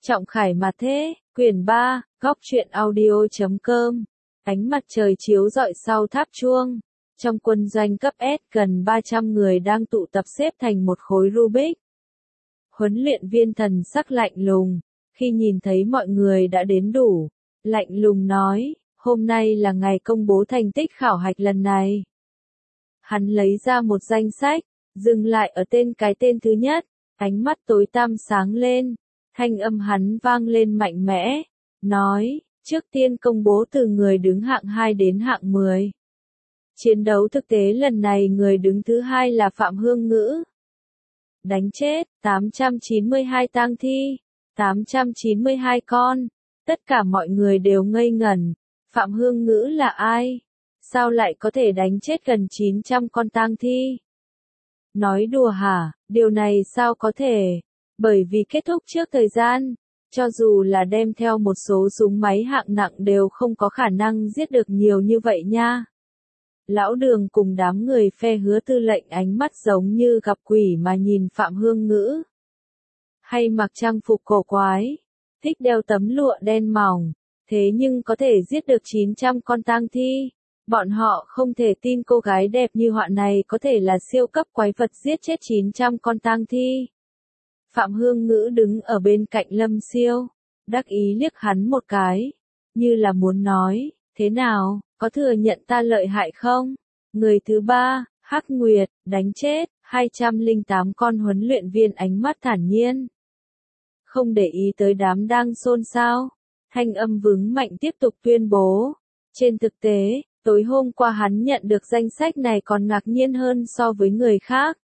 Trọng Khải mà thế, quyển 3, góc truyện audio.com. Ánh mặt trời chiếu rọi sau tháp chuông. Trong quân doanh cấp S gần 300 người đang tụ tập xếp thành một khối Rubik. Huấn luyện viên thần sắc lạnh lùng, khi nhìn thấy mọi người đã đến đủ, lạnh lùng nói, hôm nay là ngày công bố thành tích khảo hạch lần này. Hắn lấy ra một danh sách, dừng lại ở cái tên thứ nhất, ánh mắt tối tăm sáng lên, thanh âm hắn vang lên mạnh mẽ, nói, trước tiên công bố từ người đứng hạng 2 đến hạng 10. Chiến đấu thực tế lần này người đứng thứ 2 là Phạm Hương Ngữ. Đánh chết, 892 tang thi, 892 con, tất cả mọi người đều ngây ngẩn, Phạm Hương Ngữ là ai? Sao lại có thể đánh chết gần 900 con tang thi? Nói đùa hả, điều này sao có thể? Bởi vì kết thúc trước thời gian, cho dù là đem theo một số súng máy hạng nặng đều không có khả năng giết được nhiều như vậy nha. Lão Đường cùng đám người phe Hứa tư lệnh ánh mắt giống như gặp quỷ mà nhìn Phạm Hương Ngữ. Hay mặc trang phục cổ quái, thích đeo tấm lụa đen mỏng, thế nhưng có thể giết được 900 con tang thi. Bọn họ không thể tin cô gái đẹp như họa này có thể là siêu cấp quái vật giết chết 900 con tang thi. Phạm Hương Ngữ đứng ở bên cạnh Lâm Siêu, đắc ý liếc hắn một cái, như là muốn nói, thế nào, có thừa nhận ta lợi hại không? Người thứ 3, Hắc Nguyệt, đánh chết, 208 con huấn luyện viên ánh mắt thản nhiên. Không để ý tới đám đang xôn xao, thanh âm vững mạnh tiếp tục tuyên bố. Trên thực tế, tối hôm qua hắn nhận được danh sách này còn ngạc nhiên hơn so với người khác.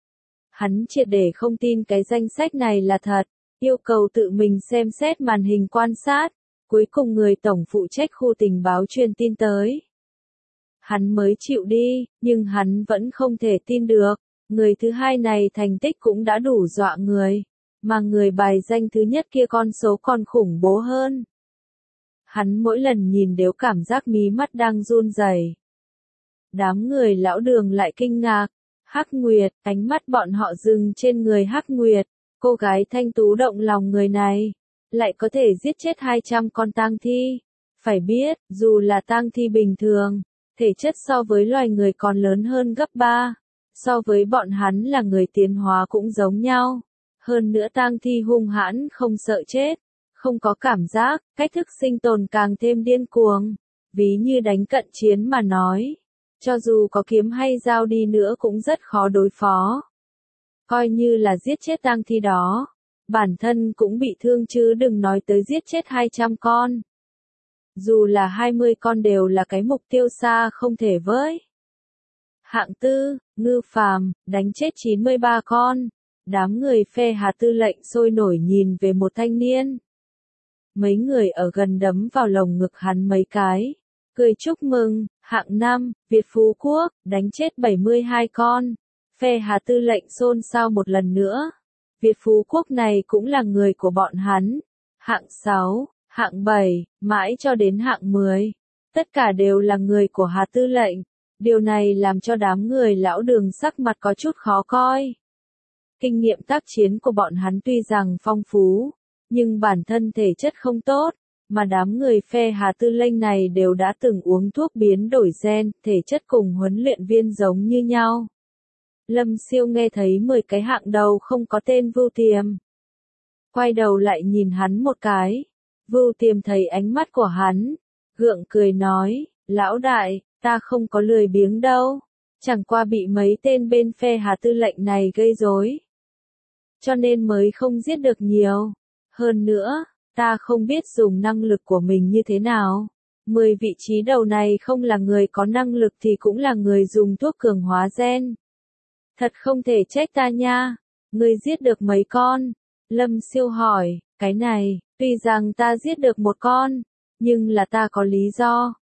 Hắn triệt để không tin cái danh sách này là thật, yêu cầu tự mình xem xét màn hình quan sát, cuối cùng người tổng phụ trách khu tình báo truyền tin tới. Hắn mới chịu đi, nhưng hắn vẫn không thể tin được, người thứ 2 này thành tích cũng đã đủ dọa người, mà người bài danh thứ nhất kia con số còn khủng bố hơn. Hắn mỗi lần nhìn đều cảm giác mí mắt đang run rẩy. Đám người Lão Đường lại kinh ngạc. Hắc Nguyệt, ánh mắt bọn họ dừng trên người Hắc Nguyệt, cô gái thanh tú động lòng người này, lại có thể giết chết 200 con tang thi. Phải biết, dù là tang thi bình thường, thể chất so với loài người còn lớn hơn gấp 3, so với bọn hắn là người tiến hóa cũng giống nhau. Hơn nữa tang thi hung hãn không sợ chết, không có cảm giác, cách thức sinh tồn càng thêm điên cuồng, ví như đánh cận chiến mà nói. Cho dù có kiếm hay dao đi nữa cũng rất khó đối phó. Coi như là giết chết tang thi đó, bản thân cũng bị thương chứ đừng nói tới giết chết 200 con. Dù là 20 con đều là cái mục tiêu xa không thể với. Hạng tư, Ngư Phàm, đánh chết 93 con. Đám người phe Hà tư lệnh sôi nổi nhìn về một thanh niên. Mấy người ở gần đấm vào lồng ngực hắn mấy cái. Cười chúc mừng, hạng 5, Việt Phú Quốc, đánh chết 72 con. Phe Hà tư lệnh xôn xao một lần nữa. Việt Phú Quốc này cũng là người của bọn hắn. Hạng 6, hạng 7, mãi cho đến hạng 10. Tất cả đều là người của Hà tư lệnh. Điều này làm cho đám người Lão Đường sắc mặt có chút khó coi. Kinh nghiệm tác chiến của bọn hắn tuy rằng phong phú, nhưng bản thân thể chất không tốt. Mà đám người phe Hà tư lệnh này đều đã từng uống thuốc biến đổi gen, thể chất cùng huấn luyện viên giống như nhau. Lâm Siêu nghe thấy 10 cái hạng đầu không có tên Vưu Tiềm. Quay đầu lại nhìn hắn một cái. Vưu Tiềm thấy ánh mắt của hắn, gượng cười nói, lão đại, ta không có lười biếng đâu, chẳng qua bị mấy tên bên phe Hà tư lệnh này gây rối, cho nên mới không giết được nhiều. Hơn nữa, ta không biết dùng năng lực của mình như thế nào. 10 vị trí đầu này không là người có năng lực thì cũng là người dùng thuốc cường hóa gen. Thật không thể trách ta nha. Ngươi giết được mấy con? Lâm Siêu hỏi, cái này, tuy rằng ta giết được một con, nhưng là ta có lý do.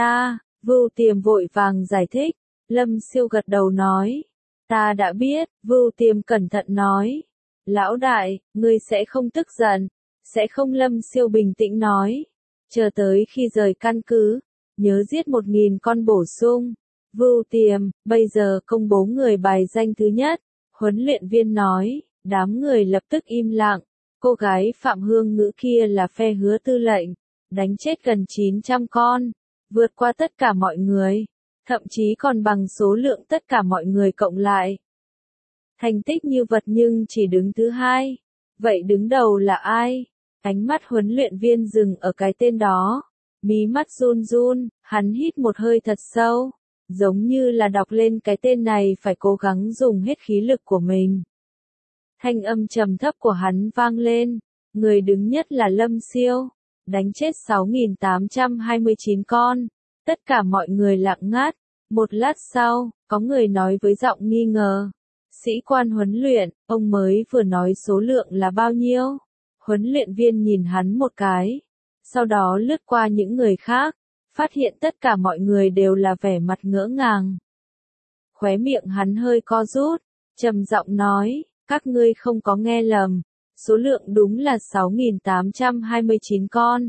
Vưu Tiềm vội vàng giải thích. Lâm Siêu gật đầu nói, ta đã biết. Vưu Tiềm cẩn thận nói, lão đại, ngươi sẽ không tức giận. Sẽ không. Lâm Siêu bình tĩnh nói, chờ tới khi rời căn cứ, nhớ giết 1000 con bổ sung. Vưu Tiềm, bây giờ công bố người bài danh thứ nhất, huấn luyện viên nói, đám người lập tức im lặng, Cô gái Phạm Hương Ngữ kia là phe Hứa Tư lệnh, đánh chết gần 900 con, vượt qua tất cả mọi người, thậm chí còn bằng số lượng tất cả mọi người cộng lại. Thành tích như vật nhưng chỉ đứng thứ hai. Vậy đứng đầu là ai? Ánh mắt huấn luyện viên dừng ở cái tên đó. Mí mắt run run, hắn hít một hơi thật sâu. Giống như là đọc lên cái tên này phải cố gắng dùng hết khí lực của mình. Thanh âm trầm thấp của hắn vang lên. Người đứng nhất là Lâm Siêu. Đánh chết 6.829 con. Tất cả mọi người lặng ngắt. Một lát sau, có người nói với giọng nghi ngờ. Sĩ quan huấn luyện, ông mới vừa nói số lượng là bao nhiêu? Huấn luyện viên nhìn hắn một cái. Sau đó lướt qua những người khác. Phát hiện tất cả mọi người đều là vẻ mặt ngỡ ngàng. Khóe miệng hắn hơi co rút. Trầm giọng nói, các ngươi không có nghe lầm. Số lượng đúng là 6.829 con.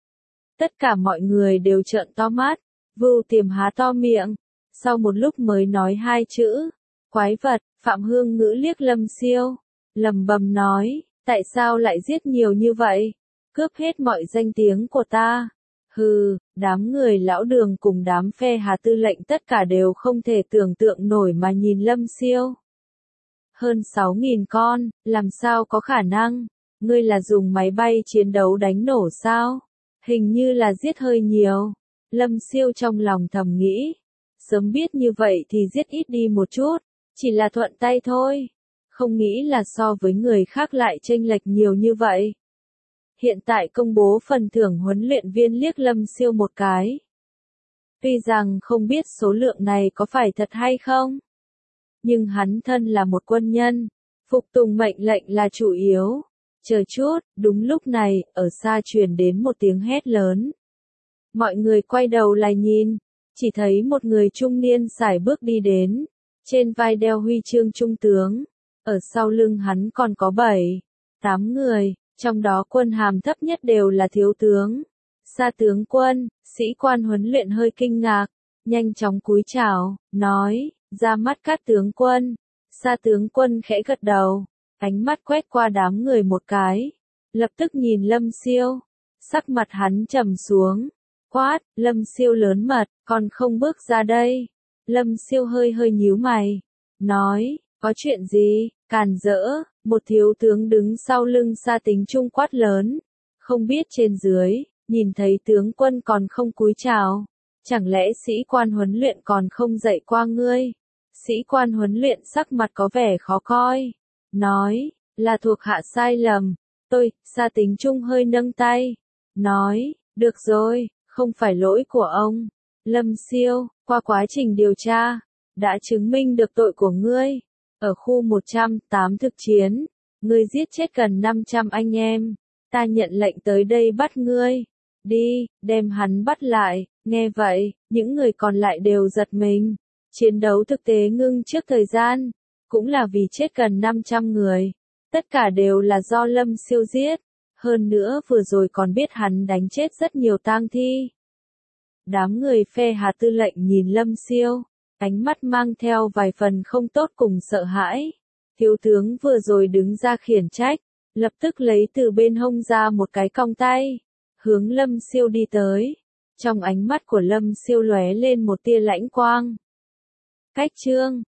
Tất cả mọi người đều trợn to mắt. Vưu Tiềm há to miệng. Sau một lúc mới nói hai chữ. Quái vật. Phạm Hương Ngữ liếc Lâm Siêu. Lầm bầm nói. Tại sao lại giết nhiều như vậy? Cướp hết mọi danh tiếng của ta. Hừ, đám người lão Đường cùng đám phe Hà Tư lệnh tất cả đều không thể tưởng tượng nổi mà nhìn Lâm Siêu. Hơn 6.000 con, làm sao có khả năng? Ngươi là dùng máy bay chiến đấu đánh nổ sao? Hình như là giết hơi nhiều. Lâm Siêu trong lòng thầm nghĩ. Sớm biết như vậy thì giết ít đi một chút. Chỉ là thuận tay thôi. Không nghĩ là so với người khác lại chênh lệch nhiều như vậy. Hiện tại công bố phần thưởng huấn luyện viên liếc Lâm Siêu một cái. Tuy rằng không biết số lượng này có phải thật hay không. Nhưng hắn thân là một quân nhân. Phục tùng mệnh lệnh là chủ yếu. Chờ chút, đúng lúc này, ở xa truyền đến một tiếng hét lớn. Mọi người quay đầu lại nhìn. Chỉ thấy một người trung niên sải bước đi đến. Trên vai đeo huy chương trung tướng. Ở sau lưng hắn còn có 7, 8 người. Trong đó quân hàm thấp nhất đều là thiếu tướng. Sa tướng quân, sĩ quan huấn luyện hơi kinh ngạc. Nhanh chóng cúi chào, nói, ra mắt các tướng quân. Sa tướng quân khẽ gật đầu. Ánh mắt quét qua đám người một cái. Lập tức nhìn Lâm Siêu. Sắc mặt hắn trầm xuống. Quát, Lâm Siêu lớn mật, còn không bước ra đây. Lâm Siêu hơi nhíu mày. Nói, có chuyện gì, càn rỡ, một thiếu tướng đứng sau lưng Sa Tính Trung quát lớn. Không biết trên dưới, nhìn thấy tướng quân còn không cúi chào. Chẳng lẽ sĩ quan huấn luyện còn không dạy qua ngươi? Sĩ quan huấn luyện sắc mặt có vẻ khó coi. Nói, là thuộc hạ sai lầm. Sa Tính Trung hơi nâng tay. Nói, được rồi, không phải lỗi của ông. Lâm Siêu, qua quá trình điều tra, đã chứng minh được tội của ngươi. Ở khu 108 thực chiến, ngươi giết chết gần 500 anh em. Ta nhận lệnh tới đây bắt ngươi. Đi, đem hắn bắt lại. Nghe vậy, những người còn lại đều giật mình. Chiến đấu thực tế ngưng trước thời gian, cũng là vì chết gần 500 người. Tất cả đều là do Lâm Siêu giết. Hơn nữa vừa rồi còn biết hắn đánh chết rất nhiều tang thi. Đám người phe Hà Tư lệnh nhìn Lâm Siêu, ánh mắt mang theo vài phần không tốt cùng sợ hãi. Thiếu tướng vừa rồi đứng ra khiển trách, lập tức lấy từ bên hông ra một cái cong tay, hướng Lâm Siêu đi tới. Trong ánh mắt của Lâm Siêu lóe lên một tia lãnh quang. Cách chương